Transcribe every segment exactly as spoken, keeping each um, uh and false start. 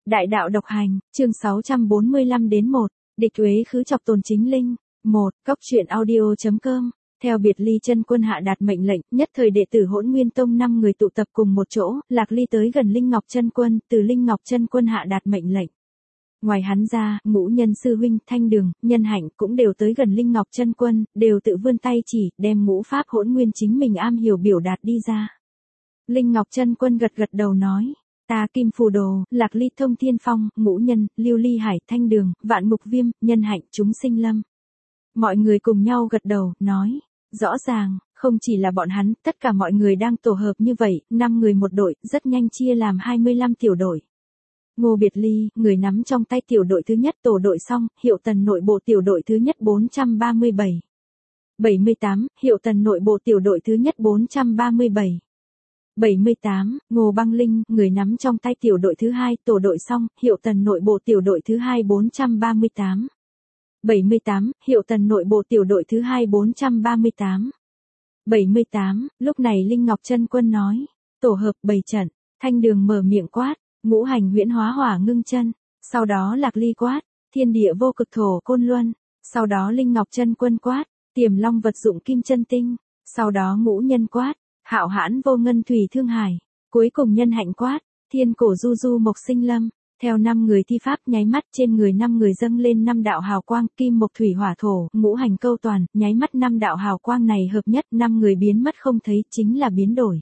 Đại đạo độc hành, chương sáu trăm bốn mươi lăm đến một, địch uế khứ chọc tồn chính linh. một. Cóc truyện audio.com. Theo Biệt Ly chân quân hạ đạt mệnh lệnh, nhất thời đệ tử Hỗn Nguyên Tông năm người tụ tập cùng một chỗ, Lạc Ly tới gần Linh Ngọc chân quân, từ Linh Ngọc chân quân hạ đạt mệnh lệnh. Ngoài hắn ra, Ngũ Nhân sư huynh, Thanh Đường, Nhân Hạnh cũng đều tới gần Linh Ngọc chân quân, đều tự vươn tay chỉ, đem ngũ pháp hỗn nguyên chính mình am hiểu biểu đạt đi ra. Linh Ngọc chân quân gật gật đầu nói: Ta Kim Phù Đồ, Lạc Ly Thông Thiên Phong, Ngũ Nhân, Lưu Ly Hải, Thanh Đường, Vạn Mục Viêm, Nhân Hạnh, chúng sinh lâm. Mọi người cùng nhau gật đầu, nói: Rõ ràng, không chỉ là bọn hắn, tất cả mọi người đang tổ hợp như vậy, năm người một đội, rất nhanh chia làm hai mươi lăm tiểu đội. Ngô Biệt Ly, người nắm trong tay tiểu đội thứ nhất tổ đội xong, Hiệu Tần nội bộ tiểu đội thứ nhất bốn trăm ba mươi bảy. bảy mươi tám, Hiệu Tần nội bộ tiểu đội thứ nhất bốn trăm ba mươi bảy. bảy mươi tám, Ngô Băng Linh, người nắm trong tay tiểu đội thứ hai, tổ đội xong, Hiệu Tần nội bộ tiểu đội thứ hai bốn trăm ba mươi tám. bảy mươi tám, Hiệu Tần nội bộ tiểu đội thứ hai bốn trăm ba mươi tám. bảy mươi tám, lúc này Linh Ngọc chân quân nói: Tổ hợp bảy trận. Thanh Đường mở miệng quát: Ngũ hành huyễn hóa hỏa ngưng chân. Sau đó Lạc Ly quát: Thiên địa vô cực thổ côn luân. Sau đó Linh Ngọc chân quân quát: Tiềm long vật dụng kim chân tinh. Sau đó Ngũ Nhân quát: Hạo hãn vô ngân thủy thương hải. Cuối cùng Nhân Hạnh quát: Thiên cổ du du mộc sinh lâm. Theo năm người thi pháp, nháy mắt trên người năm người dâng lên năm đạo hào quang, kim mộc thủy hỏa thổ, ngũ hành câu toàn, nháy mắt năm đạo hào quang này hợp nhất, năm người biến mất không thấy, chính là biến đổi.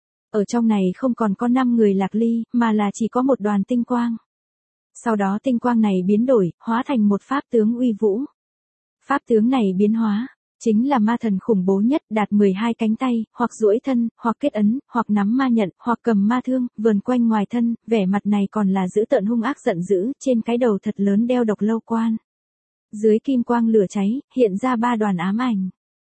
Ở trong này không còn có năm người Lạc Ly, mà là chỉ có một đoàn tinh quang. Sau đó tinh quang này biến đổi, hóa thành một pháp tướng uy vũ. Pháp tướng này biến hóa, chính là ma thần khủng bố nhất, đạt mười hai cánh tay, hoặc duỗi thân, hoặc kết ấn, hoặc nắm ma nhận, hoặc cầm ma thương, vờn quanh ngoài thân, vẻ mặt này còn là dữ tợn hung ác giận dữ, trên cái đầu thật lớn đeo độc lâu quan. Dưới kim quang lửa cháy, hiện ra ba đoàn ám ảnh.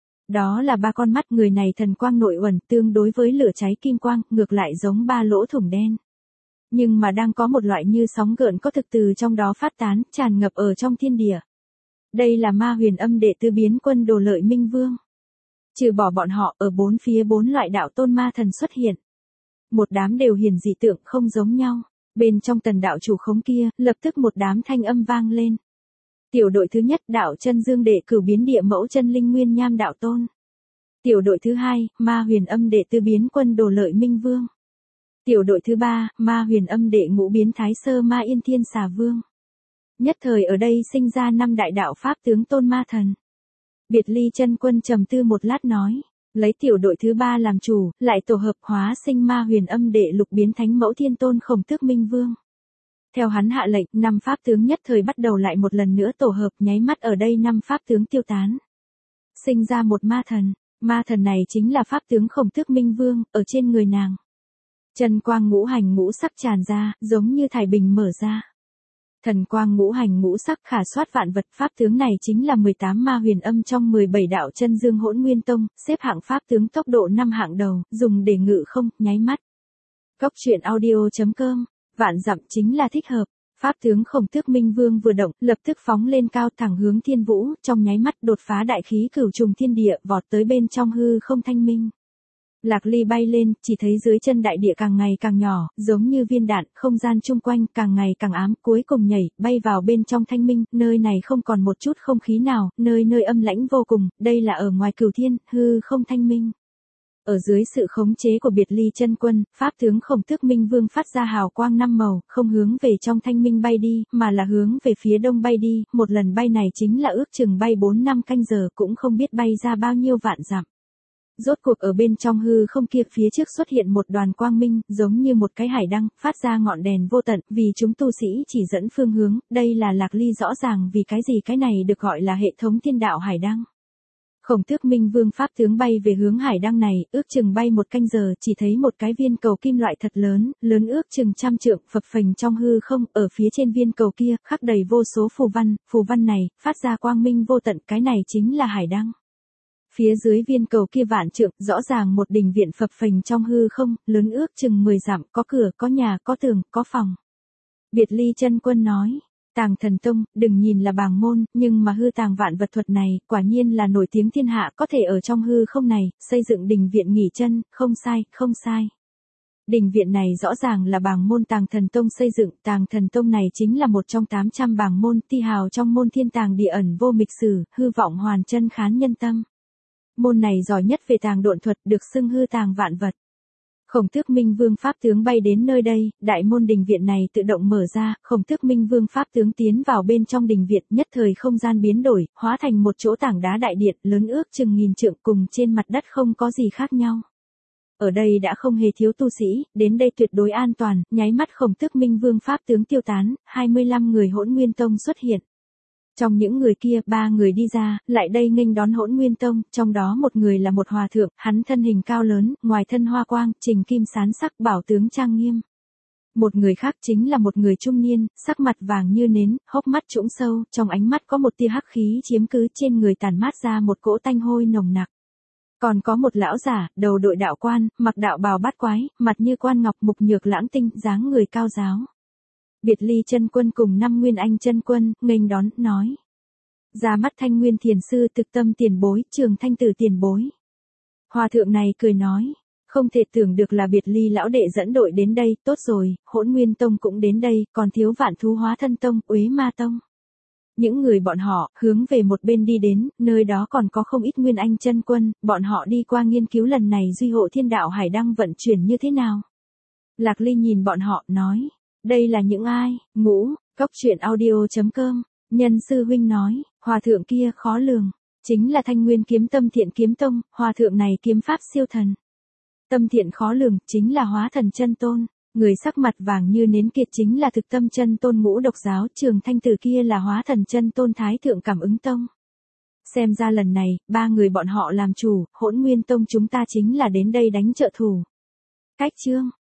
Đó là ba con mắt, người này thần quang nội uẩn, tương đối với lửa cháy kim quang, ngược lại giống ba lỗ thủng đen. Nhưng mà đang có một loại như sóng gợn có thực từ trong đó phát tán, tràn ngập ở trong thiên địa. Đây là Ma Huyền Âm đệ tứ biến quân Đồ Lợi Minh Vương. Trừ bỏ bọn họ, ở bốn phía bốn loại đạo tôn ma thần xuất hiện. Một đám đều hiển dị tượng không giống nhau. Bên trong tần đạo chủ khống kia, lập tức một đám thanh âm vang lên. Tiểu đội thứ nhất, đạo chân dương đệ cửu biến địa mẫu chân linh nguyên nham đạo tôn. Tiểu đội thứ hai, Ma Huyền Âm đệ tứ biến quân Đồ Lợi Minh Vương. Tiểu đội thứ ba, Ma Huyền Âm đệ ngũ biến thái sơ ma yên thiên xà vương. Nhất thời ở đây sinh ra năm đại đạo pháp tướng tôn ma thần. Biệt Ly chân quân trầm tư một lát nói: Lấy tiểu đội thứ ba làm chủ, lại tổ hợp hóa sinh Ma Huyền Âm đệ lục biến thánh mẫu thiên tôn Khổng Tước Minh Vương. Theo hắn hạ lệnh, năm pháp tướng nhất thời bắt đầu lại một lần nữa tổ hợp, nháy mắt ở đây năm pháp tướng tiêu tán. Sinh ra một ma thần, ma thần này chính là pháp tướng Khổng Tước Minh Vương, ở trên người nàng. Chân quang ngũ hành ngũ sắc tràn ra, giống như thải bình mở ra. Thần quang ngũ hành ngũ sắc khả soát vạn vật, pháp tướng này chính là mười tám ma huyền âm trong mười bảy đạo chân dương Hỗn Nguyên Tông, xếp hạng pháp tướng tốc độ năm hạng đầu, dùng để ngự không, nháy mắt. Cóc truyện audio.com. Vạn dặm chính là thích hợp. Pháp tướng Khổng Tước Minh Vương vừa động, lập tức phóng lên cao thẳng hướng thiên vũ, trong nháy mắt đột phá đại khí cửu trùng thiên địa, vọt tới bên trong hư không thanh minh. Lạc Ly bay lên, chỉ thấy dưới chân đại địa càng ngày càng nhỏ, giống như viên đạn, không gian chung quanh càng ngày càng ám, cuối cùng nhảy, bay vào bên trong thanh minh, nơi này không còn một chút không khí nào, nơi nơi âm lãnh vô cùng, đây là ở ngoài cửu thiên, hư không thanh minh. Ở dưới sự khống chế của Biệt Ly chân quân, pháp tướng Khổng Tước Minh Vương phát ra hào quang năm màu, không hướng về trong thanh minh bay đi, mà là hướng về phía đông bay đi, một lần bay này chính là ước chừng bay bốn năm canh giờ, cũng không biết bay ra bao nhiêu vạn dặm. Rốt cuộc ở bên trong hư không kia phía trước xuất hiện một đoàn quang minh, giống như một cái hải đăng, phát ra ngọn đèn vô tận, vì chúng tu sĩ chỉ dẫn phương hướng, đây là Lạc Ly rõ ràng vì cái gì cái này được gọi là hệ thống thiên đạo hải đăng. Khổng Tước Minh Vương pháp tướng bay về hướng hải đăng này, ước chừng bay một canh giờ, chỉ thấy một cái viên cầu kim loại thật lớn, lớn ước chừng trăm trượng, phập phình trong hư không, ở phía trên viên cầu kia, khắc đầy vô số phù văn, phù văn này, phát ra quang minh vô tận, cái này chính là hải đăng. Phía dưới viên cầu kia vạn trượng, rõ ràng một đình viện phập phình trong hư không, lớn ước chừng mười dặm, có cửa, có nhà, có tường, có phòng. Biệt Ly chân quân nói: Tàng Thần Tông, đừng nhìn là bàng môn, nhưng mà hư tàng vạn vật thuật này, quả nhiên là nổi tiếng thiên hạ, có thể ở trong hư không này, xây dựng đình viện nghỉ chân, không sai, không sai. Đình viện này rõ ràng là bảng môn Tàng Thần Tông xây dựng, Tàng Thần Tông này chính là một trong tám trăm bảng môn ti hào trong môn thiên tàng địa ẩn vô mịch sử, hư vọng hoàn chân khán nhân tâm. Môn này giỏi nhất về tàng độn thuật, được xưng hư tàng vạn vật. Khổng Tước Minh Vương pháp tướng bay đến nơi đây, đại môn đình viện này tự động mở ra, Khổng Tước Minh Vương pháp tướng tiến vào bên trong đình viện, nhất thời không gian biến đổi, hóa thành một chỗ tảng đá đại điện, lớn ước chừng nghìn trượng, cùng trên mặt đất không có gì khác nhau. Ở đây đã không hề thiếu tu sĩ, đến đây tuyệt đối an toàn, nháy mắt Khổng Tước Minh Vương pháp tướng tiêu tán, hai mươi lăm người Hỗn Nguyên Tông xuất hiện. Trong những người kia, ba người đi ra, lại đây nghênh đón Hỗn Nguyên Tông, trong đó một người là một hòa thượng, hắn thân hình cao lớn, ngoài thân hoa quang, trình kim sán sắc, bảo tướng trang nghiêm. Một người khác chính là một người trung niên, sắc mặt vàng như nến, hốc mắt trũng sâu, trong ánh mắt có một tia hắc khí chiếm cứ, trên người tản mát ra một cỗ tanh hôi nồng nặc. Còn có một lão giả, đầu đội đạo quan, mặc đạo bào bát quái, mặt như quan ngọc, mục nhược lãng tinh, dáng người cao giáo. Biệt Ly chân quân cùng năm Nguyên Anh chân quân, nghênh đón, nói. Ra mắt Thanh Nguyên thiền sư, Thực Tâm tiền bối, Trường Thanh tử tiền bối. Hòa thượng này cười nói, không thể tưởng được là Biệt Ly lão đệ dẫn đội đến đây, tốt rồi, Hỗn Nguyên Tông cũng đến đây, còn thiếu Vạn Thú Hóa Thân Tông, Uế Ma Tông. Những người bọn họ, hướng về một bên đi đến, nơi đó còn có không ít Nguyên Anh chân quân, bọn họ đi qua nghiên cứu lần này duy hộ thiên đạo hải đăng vận chuyển như thế nào. Lạc Ly nhìn bọn họ, nói, đây là những ai, ngũ, cốc truyện audio chấm com, nhân sư huynh nói, hòa thượng kia khó lường, chính là Thanh Nguyên kiếm tâm Thiện Kiếm Tông, hòa thượng này kiếm pháp siêu thần. Tâm thiện khó lường, chính là Hóa Thần chân tôn. Người sắc mặt vàng như nến kiệt chính là Thực Tâm chân tôn ngũ độc giáo, Trường Thanh tử kia là Hóa Thần chân tôn Thái Thượng Cảm Ứng Tông. Xem ra lần này, ba người bọn họ làm chủ, Hỗn Nguyên Tông chúng ta chính là đến đây đánh trợ thủ. Cách chương